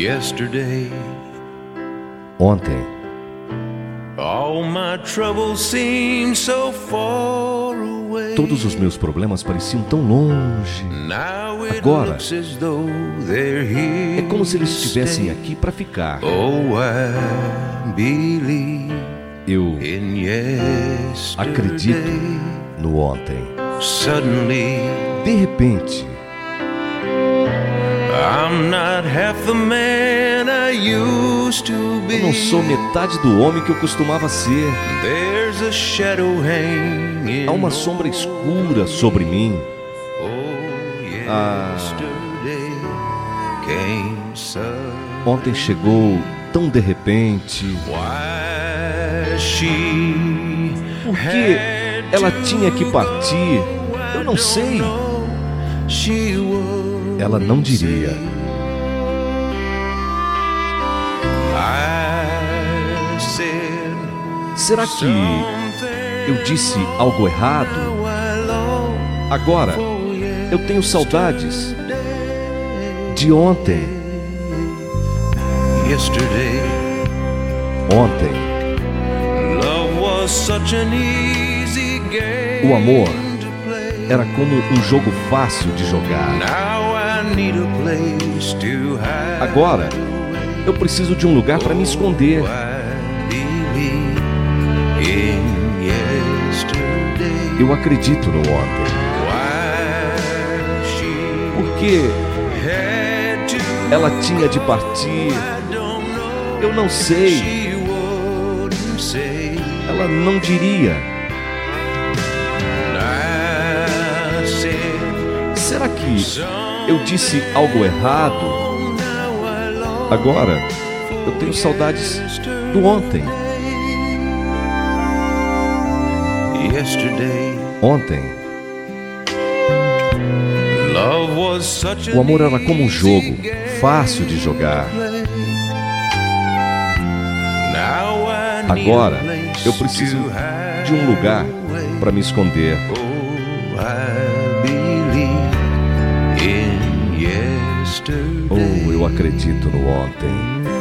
Yesterday, Ontem, all my troubles seem so far away. todos os meus problemas pareciam tão longe. Now it Agora, looks as though they're here é como se eles to estivessem stay. aqui para ficar. Oh, I believe Eu in acredito yesterday. no ontem. Suddenly, De repente, I'm not half the man I used to be. eu não sou metade do homem que eu costumava ser. There's a shadow hanging. Há uma sombra escura sobre mim. Oh, yesterday came suddenly. Ontem chegou tão de repente. Why she Por que ela tinha que partir? Eu não sei. She would Ela não diria. I said Será que eu disse algo errado? Agora, eu tenho saudades de ontem. yesterday Ontem, love was such an easy game o amor to play. era como um jogo fácil de jogar. Now I need a place to hide. Agora, eu preciso de um lugar para me esconder. I believe in yesterday. Eu acredito no ontem. Why she Porque had to ela tinha de partir. I don't know. Eu não sei. She wouldn't say. Ela não diria. I said Será que eu disse algo errado? now I long Agora, eu tenho saudades do ontem. yesterday. Ontem, Love was such o amor an era como um easy jogo, game fácil de jogar. to play. Now I need Agora, a place eu preciso to hide de um lugar away. para me esconder. Oh, I believe in yesterday. Oh, eu acredito no ontem.